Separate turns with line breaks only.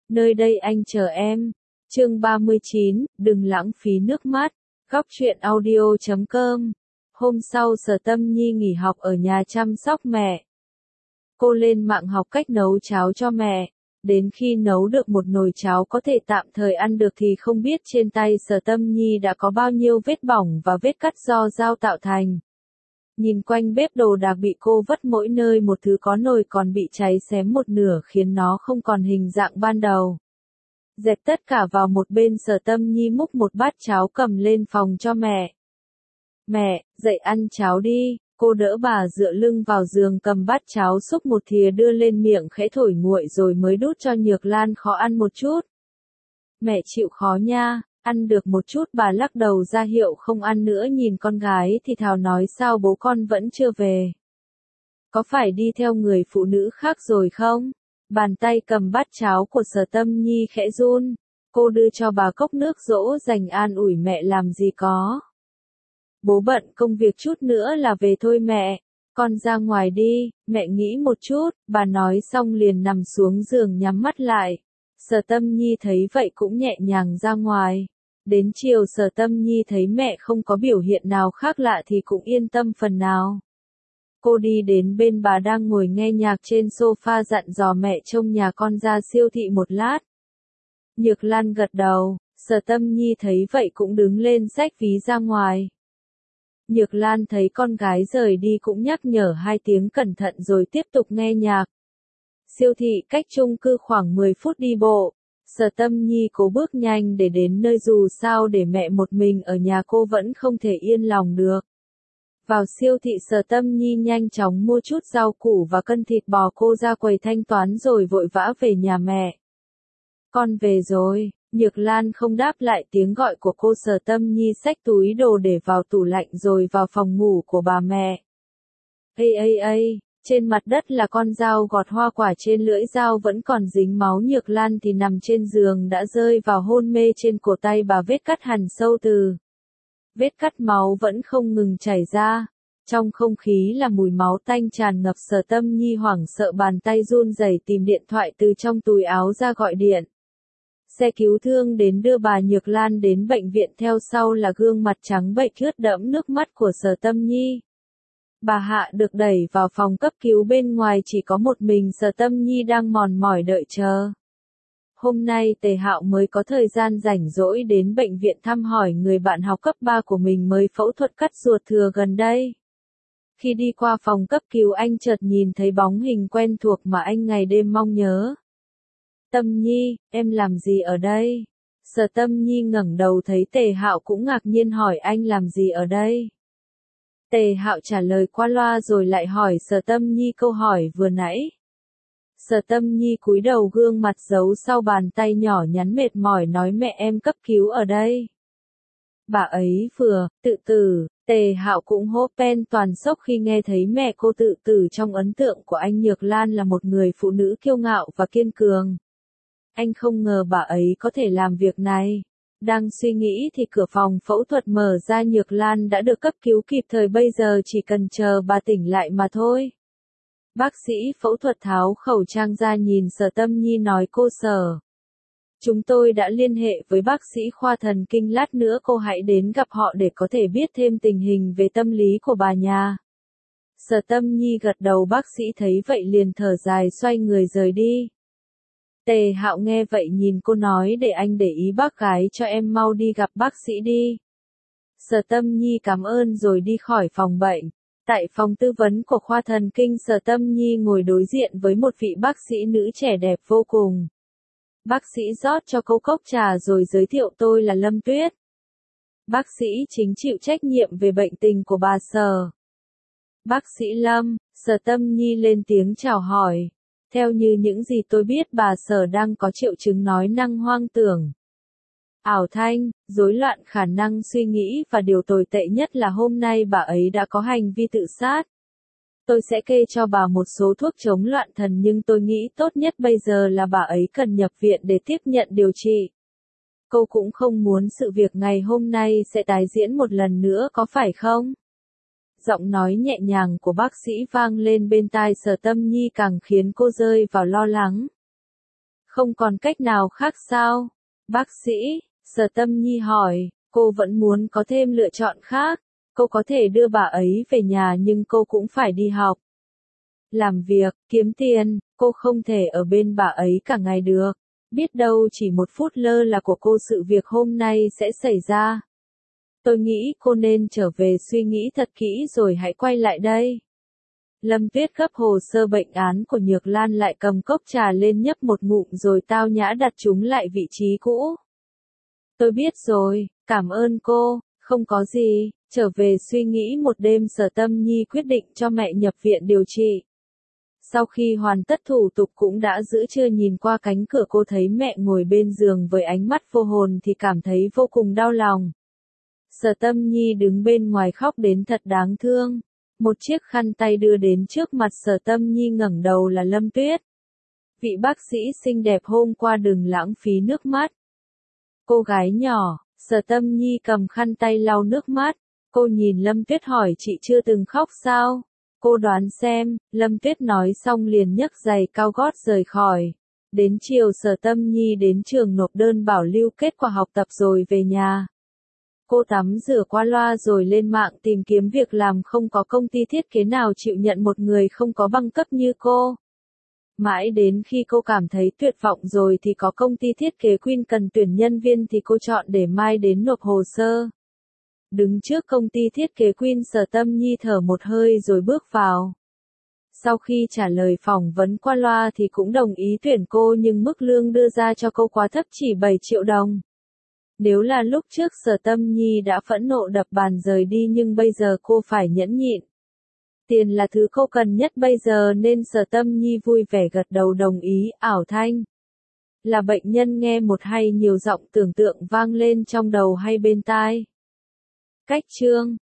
Nơi đây anh chờ em. Chương 39, đừng lãng phí nước mắt. Góc truyện audio.com. Hôm sau Sở Tâm Nhi nghỉ học ở nhà chăm sóc mẹ. Cô lên mạng học cách nấu cháo cho mẹ. Đến khi nấu được một nồi cháo có thể tạm thời ăn được thì không biết trên tay Sở Tâm Nhi đã có bao nhiêu vết bỏng và vết cắt do dao tạo thành. Nhìn quanh bếp đồ đạc bị cô vất mỗi nơi một thứ, có nồi còn bị cháy xém một nửa khiến nó không còn hình dạng ban đầu. Dẹp tất cả vào một bên, Sở Tâm Nhi múc một bát cháo cầm lên phòng cho mẹ. Mẹ, dậy ăn cháo đi. Cô đỡ bà dựa lưng vào giường, cầm bát cháo xúc một thìa đưa lên miệng khẽ thổi nguội rồi mới đút cho Nhược Lan khó ăn một chút. Mẹ chịu khó nha, ăn được một chút. Bà lắc đầu ra hiệu không ăn nữa, nhìn con gái thì thào nói sao bố con vẫn chưa về. Có phải đi theo người phụ nữ khác rồi không? Bàn tay cầm bát cháo của Sở Tâm Nhi khẽ run. Cô đưa cho bà cốc nước dỗ dành an ủi mẹ làm gì có. Bố bận công việc, chút nữa là về thôi mẹ. Con ra ngoài đi, mẹ nghĩ một chút. Bà nói xong liền nằm xuống giường nhắm mắt lại. Sở Tâm Nhi thấy vậy cũng nhẹ nhàng ra ngoài. Đến chiều Sở Tâm Nhi thấy mẹ không có biểu hiện nào khác lạ thì cũng yên tâm phần nào. Cô đi đến bên bà đang ngồi nghe nhạc trên sofa, dặn dò mẹ trông nhà con ra siêu thị một lát. Nhược Lan gật đầu. Sở Tâm Nhi thấy vậy cũng đứng lên xách ví ra ngoài. Nhược Lan thấy con gái rời đi cũng nhắc nhở 2 tiếng cẩn thận rồi tiếp tục nghe nhạc. Siêu thị cách chung cư khoảng 10 phút đi bộ. Sở Tâm Nhi cố bước nhanh để đến nơi, dù sao để mẹ một mình ở nhà cô vẫn không thể yên lòng được. Vào siêu thị, Sở Tâm Nhi nhanh chóng mua chút rau củ và cân thịt bò. Cô ra quầy thanh toán rồi vội vã về nhà mẹ. Con về rồi. Nhược Lan không đáp lại tiếng gọi của cô. Sở Tâm Nhi xách túi đồ để vào tủ lạnh rồi vào phòng ngủ của bà mẹ. Trên mặt đất là con dao gọt hoa quả, trên lưỡi dao vẫn còn dính máu. Nhược Lan thì nằm trên giường đã rơi vào hôn mê. Trên cổ tay bà vết cắt hằn sâu từ. Vết cắt máu vẫn không ngừng chảy ra. Trong không khí là mùi máu tanh tràn ngập. Sở Tâm Nhi hoảng sợ, bàn tay run rẩy tìm điện thoại từ trong túi áo ra gọi điện. Xe cứu thương đến đưa bà Nhược Lan đến bệnh viện, theo sau là gương mặt trắng bệch ướt đẫm nước mắt của Sở Tâm Nhi. Bà Hạ được đẩy vào phòng cấp cứu, bên ngoài chỉ có một mình Sở Tâm Nhi đang mòn mỏi đợi chờ. Hôm nay Tề Hạo mới có thời gian rảnh rỗi đến bệnh viện thăm hỏi người bạn học cấp 3 của mình mới phẫu thuật cắt ruột thừa gần đây. Khi đi qua phòng cấp cứu, anh chợt nhìn thấy bóng hình quen thuộc mà anh ngày đêm mong nhớ. Tâm Nhi, em làm gì ở đây? Sở Tâm Nhi ngẩng đầu thấy Tề Hạo cũng ngạc nhiên hỏi anh làm gì ở đây? Tề Hạo trả lời qua loa rồi lại hỏi Sở Tâm Nhi câu hỏi vừa nãy. Sở Tâm Nhi cúi đầu, gương mặt giấu sau bàn tay nhỏ nhắn mệt mỏi nói mẹ em cấp cứu ở đây. Bà ấy vừa tự tử. Tề Hạo cũng hô pen toàn sốc khi nghe thấy mẹ cô tự tử. Trong ấn tượng của anh, Nhược Lan là một người phụ nữ kiêu ngạo và kiên cường. Anh không ngờ bà ấy có thể làm việc này. Đang suy nghĩ thì cửa phòng phẫu thuật mở ra. Nhược Lan đã được cấp cứu kịp thời, bây giờ chỉ cần chờ bà tỉnh lại mà thôi. Bác sĩ phẫu thuật tháo khẩu trang ra nhìn Sở Tâm Nhi nói cô Sở. Chúng tôi đã liên hệ với bác sĩ khoa thần kinh, lát nữa cô hãy đến gặp họ để có thể biết thêm tình hình về tâm lý của bà nhà. Sở Tâm Nhi gật đầu, bác sĩ thấy vậy liền thở dài xoay người rời đi. Tề Hạo nghe vậy nhìn cô nói để anh để ý bác gái cho em, mau đi gặp bác sĩ đi. Sở Tâm Nhi cảm ơn rồi đi khỏi phòng bệnh. Tại phòng tư vấn của khoa thần kinh, Sở Tâm Nhi ngồi đối diện với một vị bác sĩ nữ trẻ đẹp vô cùng. Bác sĩ rót cho cô cốc trà rồi giới thiệu tôi là Lâm Tuyết. Bác sĩ chính chịu trách nhiệm về bệnh tình của bà Sở. Bác sĩ Lâm, Sở Tâm Nhi lên tiếng chào hỏi. Theo như những gì tôi biết, bà Sở đang có triệu chứng nói năng hoang tưởng, ảo thanh, rối loạn khả năng suy nghĩ và điều tồi tệ nhất là hôm nay bà ấy đã có hành vi tự sát. Tôi sẽ kê cho bà một số thuốc chống loạn thần, nhưng tôi nghĩ tốt nhất bây giờ là bà ấy cần nhập viện để tiếp nhận điều trị. Cô cũng không muốn sự việc ngày hôm nay sẽ tái diễn một lần nữa, có phải không? Giọng nói nhẹ nhàng của bác sĩ vang lên bên tai Sở Tâm Nhi càng khiến cô rơi vào lo lắng. Không còn cách nào khác sao? Bác sĩ, Sở Tâm Nhi hỏi, cô vẫn muốn có thêm lựa chọn khác. Cô có thể đưa bà ấy về nhà nhưng cô cũng phải đi học. Làm việc, kiếm tiền, cô không thể ở bên bà ấy cả ngày được. Biết đâu chỉ một phút lơ là của cô sự việc hôm nay sẽ xảy ra. Tôi nghĩ cô nên trở về suy nghĩ thật kỹ rồi hãy quay lại đây. Lâm Tuyết gấp hồ sơ bệnh án của Nhược Lan lại cầm cốc trà lên nhấp một ngụm rồi tao nhã đặt chúng lại vị trí cũ. Tôi biết rồi, cảm ơn cô, không có gì, trở về suy nghĩ một đêm Sở Tâm Nhi quyết định cho mẹ nhập viện điều trị. Sau khi hoàn tất thủ tục cũng đã giữa trưa nhìn qua cánh cửa cô thấy mẹ ngồi bên giường với ánh mắt vô hồn thì cảm thấy vô cùng đau lòng. Sở Tâm Nhi đứng bên ngoài khóc đến thật đáng thương. Một chiếc khăn tay đưa đến trước mặt Sở Tâm Nhi ngẩng đầu là Lâm Tuyết. Vị bác sĩ xinh đẹp hôm qua đừng lãng phí nước mắt. Cô gái nhỏ, Sở Tâm Nhi cầm khăn tay lau nước mắt. Cô nhìn Lâm Tuyết hỏi chị chưa từng khóc sao? Cô đoán xem, Lâm Tuyết nói xong liền nhấc giày cao gót rời khỏi. Đến chiều Sở Tâm Nhi đến trường nộp đơn bảo lưu kết quả học tập rồi về nhà. Cô tắm rửa qua loa rồi lên mạng tìm kiếm việc làm, không có công ty thiết kế nào chịu nhận một người không có bằng cấp như cô. Mãi đến khi cô cảm thấy tuyệt vọng rồi thì có công ty thiết kế Queen cần tuyển nhân viên thì cô chọn để mai đến nộp hồ sơ. Đứng trước công ty thiết kế Queen, Sở Tâm Nhi thở một hơi rồi bước vào. Sau khi trả lời phỏng vấn qua loa thì cũng đồng ý tuyển cô nhưng mức lương đưa ra cho cô quá thấp, chỉ 7 triệu đồng. Nếu là lúc trước Sở Tâm Nhi đã phẫn nộ đập bàn rời đi nhưng bây giờ cô phải nhẫn nhịn. Tiền là thứ cô cần nhất bây giờ nên Sở Tâm Nhi vui vẻ gật đầu đồng ý. Ảo thanh là bệnh nhân nghe một hay nhiều giọng tưởng tượng vang lên trong đầu hay bên tai. Cách chương